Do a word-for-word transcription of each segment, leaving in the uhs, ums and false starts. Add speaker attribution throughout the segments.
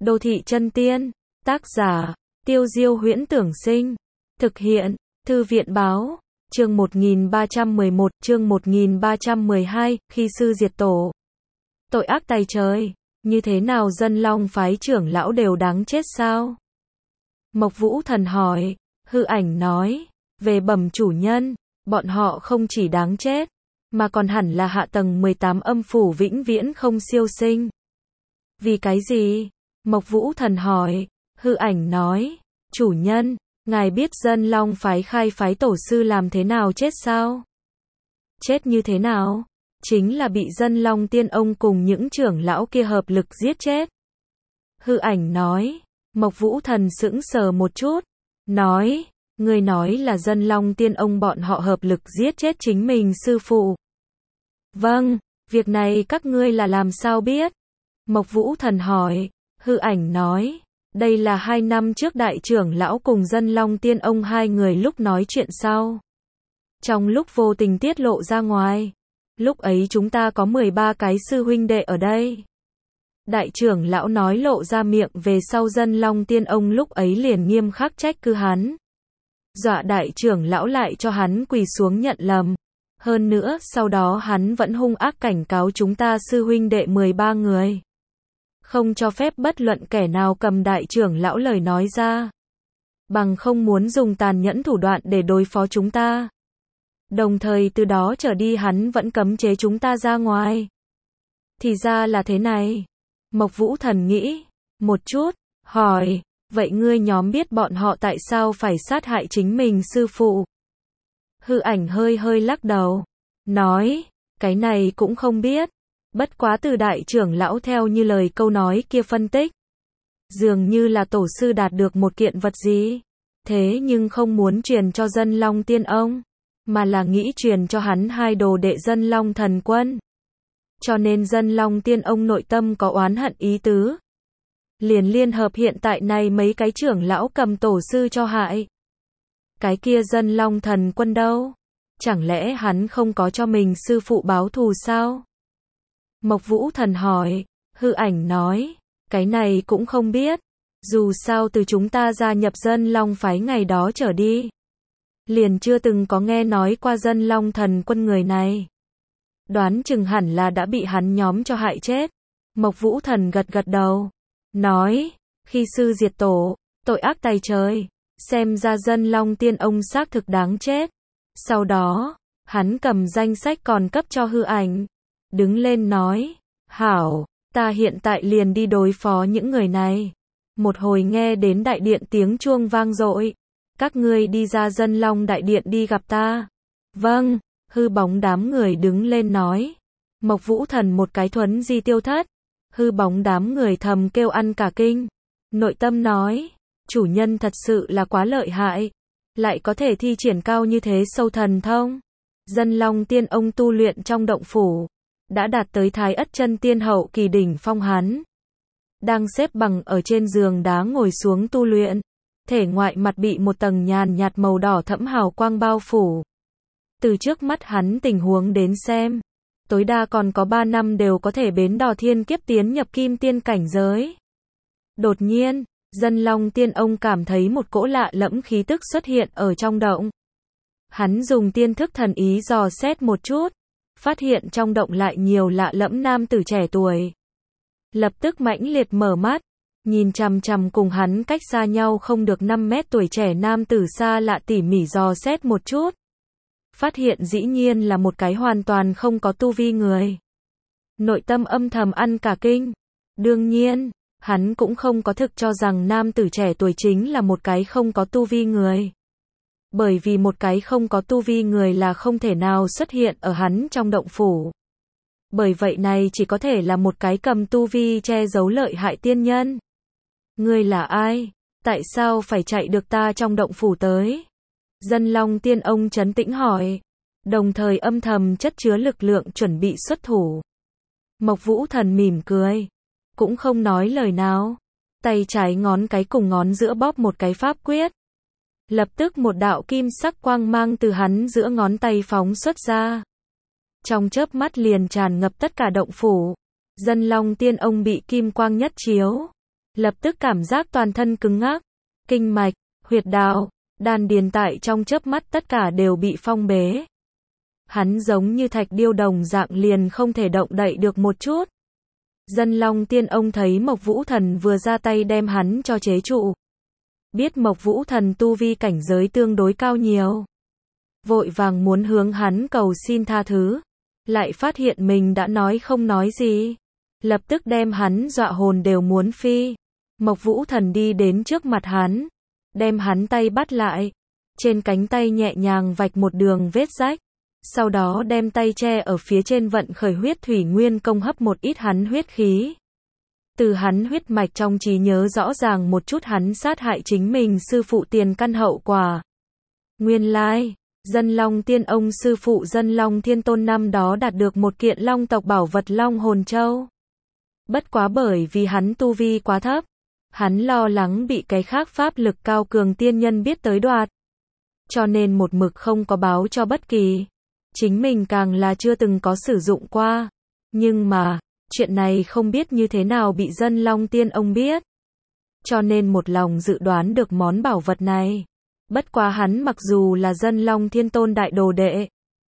Speaker 1: Đô thị chân tiên, tác giả, Tiêu Diêu Huyễn Tưởng Sinh, thực hiện, Thư viện Báo, chương một nghìn ba trăm mười một, chương một nghìn ba trăm mười hai, khi sư diệt tổ. Tội ác tày trời, như thế nào dân long phái trưởng lão đều đáng chết sao? Mộc Vũ Thần hỏi, hư ảnh nói, về bẩm chủ nhân, bọn họ không chỉ đáng chết, mà còn hẳn là hạ tầng mười tám âm phủ vĩnh viễn không siêu sinh. Vì cái gì? Mộc Vũ Thần hỏi, hư ảnh nói, chủ nhân, ngài biết dân long phái khai phái tổ sư làm thế nào chết sao? Chết như thế nào? Chính là bị dân long tiên ông cùng những trưởng lão kia hợp lực giết chết. Hư ảnh nói, Mộc Vũ Thần sững sờ một chút, nói, người nói là dân long tiên ông bọn họ hợp lực giết chết chính mình sư phụ. Vâng, việc này các ngươi là làm sao biết? Mộc Vũ Thần hỏi, hư ảnh nói, đây là hai năm trước đại trưởng lão cùng dân long tiên ông hai người lúc nói chuyện sau. Trong lúc vô tình tiết lộ ra ngoài, lúc ấy chúng ta có mười ba cái sư huynh đệ ở đây. Đại trưởng lão nói lộ ra miệng về sau dân long tiên ông lúc ấy liền nghiêm khắc trách cứ hắn. Dọa đại trưởng lão lại cho hắn quỳ xuống nhận lầm. Hơn nữa sau đó hắn vẫn hung ác cảnh cáo chúng ta sư huynh đệ mười ba người. Không cho phép bất luận kẻ nào cầm đại trưởng lão lời nói ra. Bằng không muốn dùng tàn nhẫn thủ đoạn để đối phó chúng ta. Đồng thời từ đó trở đi hắn vẫn cấm chế chúng ta ra ngoài. Thì ra là thế này. Mộc Vũ Thần nghĩ một chút, hỏi, vậy ngươi nhóm biết bọn họ tại sao phải sát hại chính mình sư phụ? Hư ảnh hơi hơi lắc đầu, nói, cái này cũng không biết. Bất quá từ đại trưởng lão theo như lời câu nói kia phân tích. Dường như là tổ sư đạt được một kiện vật gì. Thế nhưng không muốn truyền cho dân long tiên ông. Mà là nghĩ truyền cho hắn hai đồ đệ dân long thần quân. Cho nên dân long tiên ông nội tâm có oán hận ý tứ. Liền liên hợp hiện tại này mấy cái trưởng lão cầm tổ sư cho hại. Cái kia dân long thần quân đâu? Chẳng lẽ hắn không có cho mình sư phụ báo thù sao? Mộc Vũ Thần hỏi, hư ảnh nói, cái này cũng không biết. Dù sao từ chúng ta gia nhập dân long phái ngày đó trở đi. Liền chưa từng có nghe nói qua dân long thần quân người này. Đoán chừng hẳn là đã bị hắn nhóm cho hại chết. Mộc Vũ Thần gật gật đầu. Nói, khi sư diệt tổ, tội ác tày trời. Xem ra dân long tiên ông xác thực đáng chết. Sau đó, hắn cầm danh sách còn cấp cho hư ảnh. Đứng lên nói, hảo, ta hiện tại liền đi đối phó những người này. Một hồi nghe đến đại điện tiếng chuông vang dội. Các ngươi đi ra dân long đại điện đi gặp ta. Vâng, hư bóng đám người đứng lên nói. Mộc Vũ Thần một cái thuấn di tiêu thất. Hư bóng đám người thầm kêu ăn cả kinh. Nội tâm nói, chủ nhân thật sự là quá lợi hại. Lại có thể thi triển cao như thế sâu thần thông. Dân long tiên ông tu luyện trong động phủ. Đã đạt tới thái ất chân tiên hậu kỳ đỉnh phong hắn. Đang xếp bằng ở trên giường đá ngồi xuống tu luyện. Thể ngoại mặt bị một tầng nhàn nhạt màu đỏ thẫm hào quang bao phủ. Từ trước mắt hắn tình huống đến xem. Tối đa còn có ba năm đều có thể bến đò thiên kiếp tiến nhập kim tiên cảnh giới. Đột nhiên, dân long tiên ông cảm thấy một cỗ lạ lẫm khí tức xuất hiện ở trong động. Hắn dùng tiên thức thần ý dò xét một chút. Phát hiện trong động lại nhiều lạ lẫm nam tử trẻ tuổi. Lập tức mãnh liệt mở mắt. Nhìn chằm chằm cùng hắn cách xa nhau không được năm mét tuổi trẻ nam tử xa lạ tỉ mỉ dò xét một chút. Phát hiện dĩ nhiên là một cái hoàn toàn không có tu vi người. Nội tâm âm thầm ăn cả kinh. Đương nhiên, hắn cũng không có thực cho rằng nam tử trẻ tuổi chính là một cái không có tu vi người. Bởi vì một cái không có tu vi người là không thể nào xuất hiện ở hắn trong động phủ. Bởi vậy này chỉ có thể là một cái cầm tu vi che giấu lợi hại tiên nhân. Ngươi là ai? Tại sao phải chạy được ta trong động phủ tới? Dân long tiên ông trấn tĩnh hỏi. Đồng thời âm thầm chất chứa lực lượng chuẩn bị xuất thủ. Mộc Vũ Thần mỉm cười. Cũng không nói lời nào. Tay trái ngón cái cùng ngón giữa bóp một cái pháp quyết. Lập tức một đạo kim sắc quang mang từ hắn giữa ngón tay phóng xuất ra. Trong chớp mắt liền tràn ngập tất cả động phủ. Dân long tiên ông bị kim quang nhất chiếu. Lập tức cảm giác toàn thân cứng ngắc, kinh mạch, huyệt đạo, đan điền tại trong chớp mắt tất cả đều bị phong bế. Hắn giống như thạch điêu đồng dạng liền không thể động đậy được một chút. Dân Long Tiên ông thấy Mộc Vũ Thần vừa ra tay đem hắn cho chế trụ. Biết Mộc Vũ Thần tu vi cảnh giới tương đối cao nhiều. Vội vàng muốn hướng hắn cầu xin tha thứ. Lại phát hiện mình đã nói không nói gì. Lập tức đem hắn dọa hồn đều muốn phi. Mộc Vũ Thần đi đến trước mặt hắn. Đem hắn tay bắt lại. Trên cánh tay nhẹ nhàng vạch một đường vết rách. Sau đó đem tay che ở phía trên vận khởi huyết thủy nguyên công hấp một ít hắn huyết khí. Từ hắn huyết mạch trong trí nhớ rõ ràng một chút hắn sát hại chính mình sư phụ tiền căn hậu quả. Nguyên lai, Dân Long Tiên ông sư phụ Dân Long Thiên Tôn năm đó đạt được một kiện long tộc bảo vật Long Hồn Châu. Bất quá bởi vì hắn tu vi quá thấp, hắn lo lắng bị cái khác pháp lực cao cường tiên nhân biết tới đoạt. Cho nên một mực không có báo cho bất kỳ. Chính mình càng là chưa từng có sử dụng qua. Nhưng mà, chuyện này không biết như thế nào bị Dân Long Tiên ông biết. Cho nên một lòng dự đoán được món bảo vật này. Bất quá hắn mặc dù là Dân Long Thiên Tôn đại đồ đệ.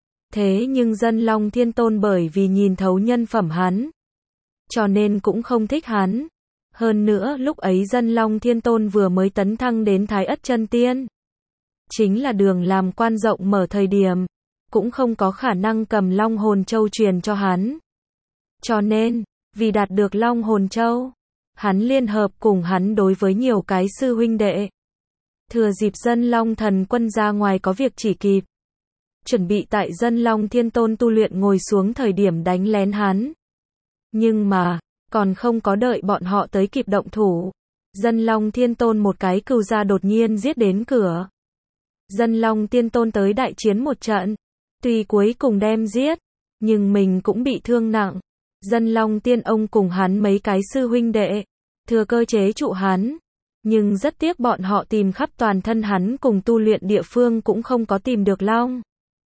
Speaker 1: Thế nhưng Dân Long Thiên Tôn bởi vì nhìn thấu nhân phẩm hắn. Cho nên cũng không thích hắn. Hơn nữa lúc ấy Dân Long Thiên Tôn vừa mới tấn thăng đến Thái Ất Chân Tiên. Chính là đường làm quan rộng mở thời điểm. Cũng không có khả năng cầm Long Hồn Châu truyền cho hắn. Cho nên, vì đạt được Long Hồn Châu, hắn liên hợp cùng hắn đối với nhiều cái sư huynh đệ. Thừa dịp Dân Long Thần Quân ra ngoài có việc chỉ kịp. Chuẩn bị tại Dân Long Thiên Tôn tu luyện ngồi xuống thời điểm đánh lén hắn. Nhưng mà, còn không có đợi bọn họ tới kịp động thủ. Dân Long Thiên Tôn một cái cừu gia đột nhiên giết đến cửa. Dân Long Tiên Tôn tới đại chiến một trận. Tuy cuối cùng đem giết, nhưng mình cũng bị thương nặng. Dân Long Tiên ông cùng hắn mấy cái sư huynh đệ, thừa cơ chế trụ hắn. Nhưng rất tiếc bọn họ tìm khắp toàn thân hắn cùng tu luyện địa phương cũng không có tìm được Long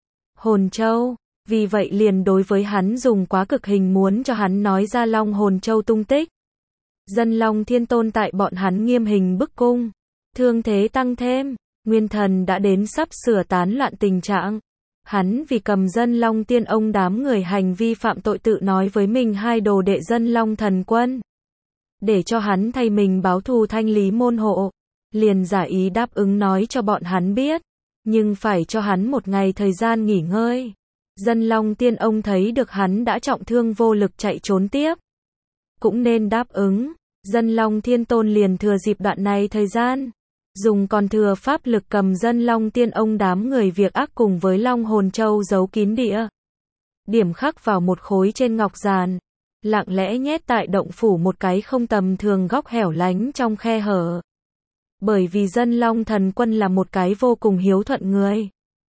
Speaker 1: Hồn Châu. Vì vậy liền đối với hắn dùng quá cực hình muốn cho hắn nói ra Long Hồn Châu tung tích. Dân Long Thiên Tôn tại bọn hắn nghiêm hình bức cung. Thương thế tăng thêm, nguyên thần đã đến sắp sửa tán loạn tình trạng. Hắn vì cầm Dân Long Tiên ông đám người hành vi phạm tội tự nói với mình hai đồ đệ Dân Long Thần Quân. Để cho hắn thay mình báo thù thanh lý môn hộ. Liền giả ý đáp ứng nói cho bọn hắn biết. Nhưng phải cho hắn một ngày thời gian nghỉ ngơi. Dân Long Tiên ông thấy được hắn đã trọng thương vô lực chạy trốn tiếp. Cũng nên đáp ứng. Dân Long Thiên Tôn liền thừa dịp đoạn này thời gian. Dùng còn thừa pháp lực cầm Dân Long Tiên ông đám người việc ác cùng với Long Hồn Châu giấu kín địa. Điểm khắc vào một khối trên ngọc giàn. Lặng lẽ nhét tại động phủ một cái không tầm thường góc hẻo lánh trong khe hở. Bởi vì Dân Long Thần Quân là một cái vô cùng hiếu thuận người.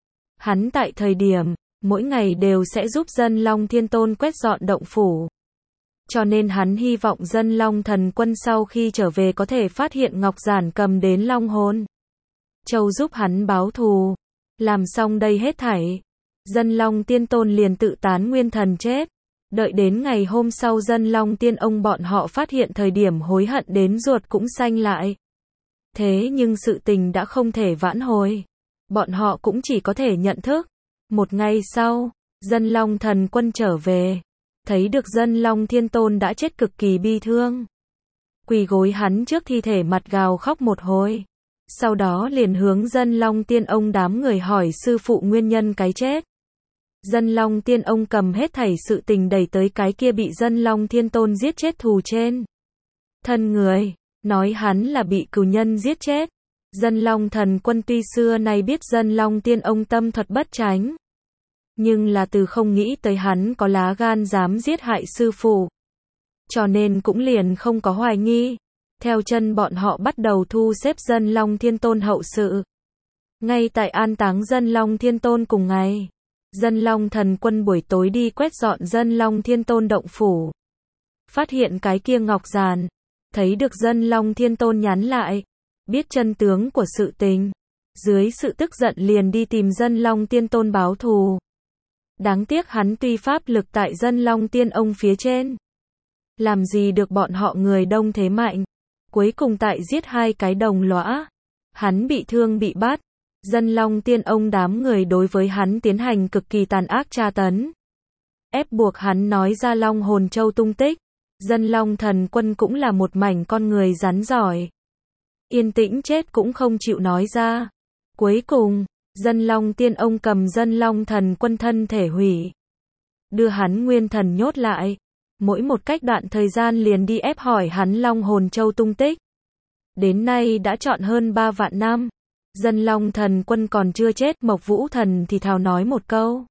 Speaker 1: Hắn tại thời điểm, mỗi ngày đều sẽ giúp Dân Long Thiên Tôn quét dọn động phủ. Cho nên hắn hy vọng Dân Long Thần Quân sau khi trở về có thể phát hiện ngọc giản cầm đến Long Hồn Châu giúp hắn báo thù. Làm xong đây hết thảy, Dân Long Tiên Tôn liền tự tán nguyên thần chết. Đợi đến ngày hôm sau Dân Long Tiên ông bọn họ phát hiện thời điểm hối hận đến ruột cũng xanh lại. Thế nhưng sự tình đã không thể vãn hồi. Bọn họ cũng chỉ có thể nhận thức. Một ngày sau, Dân Long Thần Quân trở về. Thấy được Dân Long Thiên Tôn đã chết cực kỳ bi thương. Quỳ gối hắn trước thi thể mặt gào khóc một hồi. Sau đó liền hướng Dân Long Tiên ông đám người hỏi sư phụ nguyên nhân cái chết. Dân Long Tiên ông cầm hết thảy sự tình đẩy tới cái kia bị Dân Long Thiên Tôn giết chết thù trên thân người. Nói hắn là bị cừu nhân giết chết. Dân Long Thần Quân tuy xưa nay biết Dân Long Tiên ông tâm thuật bất tránh. Nhưng là từ không nghĩ tới hắn có lá gan dám giết hại sư phụ. Cho nên cũng liền không có hoài nghi. Theo chân bọn họ bắt đầu thu xếp Dân Long Thiên Tôn hậu sự. Ngay tại an táng Dân Long Thiên Tôn cùng ngày. Dân Long Thần Quân buổi tối đi quét dọn Dân Long Thiên Tôn động phủ. Phát hiện cái kia ngọc giàn. Thấy được Dân Long Thiên Tôn nhắn lại. Biết chân tướng của sự tình. Dưới sự tức giận liền đi tìm Dân Long Tiên Tôn báo thù. Đáng tiếc hắn tuy pháp lực tại Dân Long Tiên ông phía trên. Làm gì được bọn họ người đông thế mạnh. Cuối cùng tại giết hai cái đồng lõa, hắn bị thương bị bắt. Dân Long Tiên Ông đám người đối với hắn tiến hành cực kỳ tàn ác tra tấn, ép buộc hắn nói ra Long Hồn Châu tung tích. Dân Long Thần Quân cũng là một mảnh con người rắn giỏi, yên tĩnh chết cũng không chịu nói ra. Cuối cùng, Dân Long Tiên Ông cầm Dân Long Thần Quân thân thể hủy, đưa hắn nguyên thần nhốt lại, mỗi một cách đoạn thời gian liền đi ép hỏi hắn Long Hồn Châu tung tích. Đến nay đã trọn hơn ba vạn năm, Dân Long Thần Quân còn chưa chết. Mộc Vũ Thần thì thào nói một câu.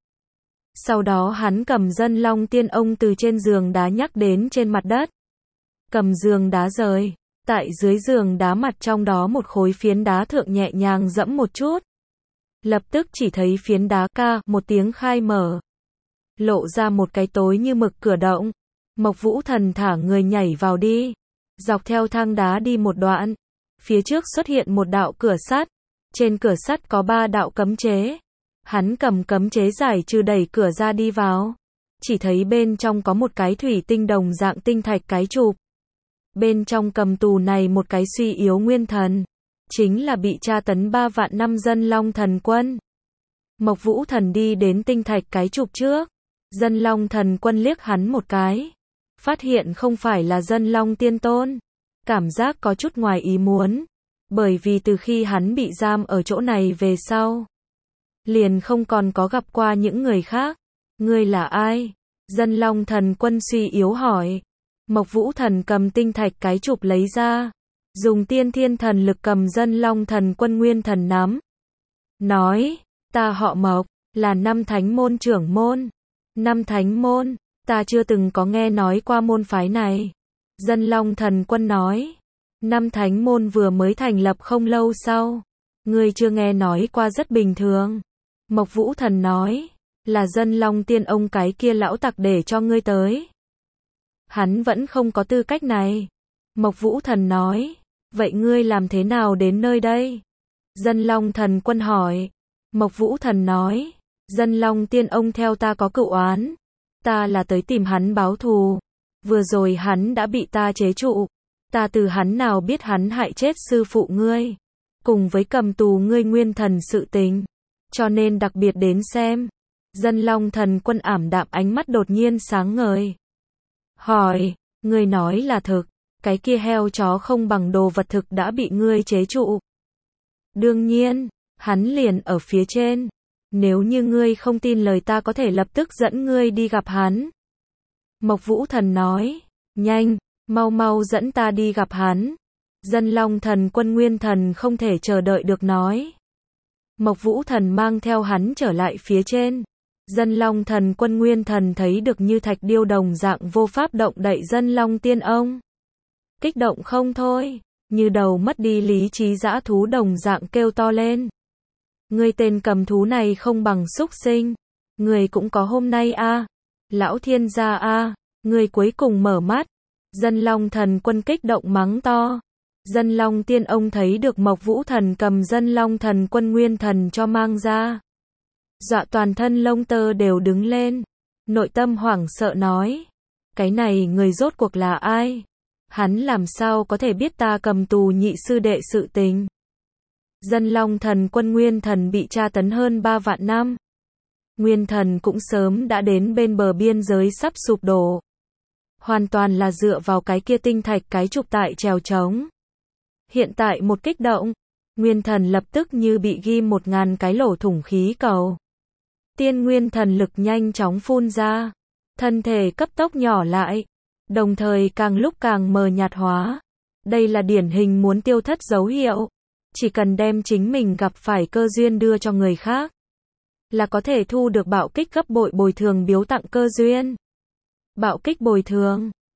Speaker 1: Sau đó hắn cầm Dân Long Tiên Ông từ trên giường đá nhắc đến trên mặt đất. Cầm giường đá rời, tại dưới giường đá mặt trong đó một khối phiến đá thượng nhẹ nhàng dẫm một chút. Lập tức chỉ thấy phiến đá ca một tiếng khai mở, lộ ra một cái tối như mực cửa động. Mộc Vũ Thần thả người nhảy vào đi, dọc theo thang đá đi một đoạn, phía trước xuất hiện một đạo cửa sắt, trên cửa sắt có ba đạo cấm chế. Hắn cầm cấm chế giải trừ đẩy cửa ra đi vào, chỉ thấy bên trong có một cái thủy tinh đồng dạng tinh thạch cái chụp. Bên trong cầm tù này một cái suy yếu nguyên thần, chính là bị tra tấn ba vạn năm Dân Long Thần Quân. Mộc Vũ Thần đi đến tinh thạch cái chụp trước, Dân Long Thần Quân liếc hắn một cái, phát hiện không phải là Dân Long Tiên Tôn, cảm giác có chút ngoài ý muốn, bởi vì từ khi hắn bị giam ở chỗ này về sau, liền không còn có gặp qua những người khác. Ngươi là ai? Dân Long Thần Quân suy yếu hỏi. Mộc Vũ Thần cầm tinh thạch cái chụp lấy ra, dùng tiên thiên thần lực cầm Dân Long Thần Quân nguyên thần nắm. Nói, ta họ Mộc, là năm thánh môn trưởng môn. Năm thánh môn, ta chưa từng có nghe nói qua môn phái này. Dân Long Thần Quân nói, năm thánh môn vừa mới thành lập không lâu sau. Ngươi chưa nghe nói qua rất bình thường. Mộc Vũ Thần nói, là Dân Long Tiên Ông cái kia lão tặc để cho ngươi tới. Hắn vẫn không có tư cách này. Mộc Vũ Thần nói, vậy ngươi làm thế nào đến nơi đây? Dân Long Thần Quân hỏi. Mộc Vũ Thần nói, Dân Long Tiên Ông theo ta có cựu oán, ta là tới tìm hắn báo thù. Vừa rồi hắn đã bị ta chế trụ, ta từ hắn nào biết hắn hại chết sư phụ ngươi, cùng với cầm tù ngươi nguyên thần sự tình, cho nên đặc biệt đến xem. Dân Long Thần Quân ảm đạm ánh mắt đột nhiên sáng ngời. Hỏi, ngươi nói là thực, cái kia heo chó không bằng đồ vật thực đã bị ngươi chế trụ. Đương nhiên, hắn liền ở phía trên. Nếu như ngươi không tin lời ta có thể lập tức dẫn ngươi đi gặp hắn. Mộc Vũ Thần nói, nhanh, mau mau dẫn ta đi gặp hắn. Dân Long Thần Quân nguyên thần không thể chờ đợi được nói. Mộc Vũ Thần mang theo hắn trở lại phía trên. Dân Long Thần Quân nguyên thần thấy được như thạch điêu đồng dạng vô pháp động đậy Dân Long Tiên Ông. Kích động không thôi, như đầu mất đi lý trí dã thú đồng dạng kêu to lên. Ngươi tên cầm thú này không bằng súc sinh, ngươi cũng có hôm nay a, à. Lão thiên gia a, à. Ngươi cuối cùng mở mắt. Dân Long Thần Quân kích động mắng to. Dân Long Tiên Ông thấy được Mộc Vũ Thần cầm Dân Long Thần Quân nguyên thần cho mang ra, dọa toàn thân lông tơ đều đứng lên, nội tâm hoảng sợ nói, cái này người rốt cuộc là ai? Hắn làm sao có thể biết ta cầm tù nhị sư đệ sự tình? Dân Long Thần Quân nguyên thần bị tra tấn hơn ba vạn năm, nguyên thần cũng sớm đã đến bên bờ biên giới sắp sụp đổ, hoàn toàn là dựa vào cái kia tinh thạch cái trục tại trèo trống. Hiện tại một kích động, nguyên thần lập tức như bị ghim một ngàn cái lỗ thủng khí cầu. Tiên nguyên thần lực nhanh chóng phun ra, thân thể cấp tốc nhỏ lại, đồng thời càng lúc càng mờ nhạt hóa. Đây là điển hình muốn tiêu thất dấu hiệu. Chỉ cần đem chính mình gặp phải cơ duyên đưa cho người khác, là có thể thu được bạo kích gấp bội bồi thường biếu tặng cơ duyên. Bạo kích bồi thường,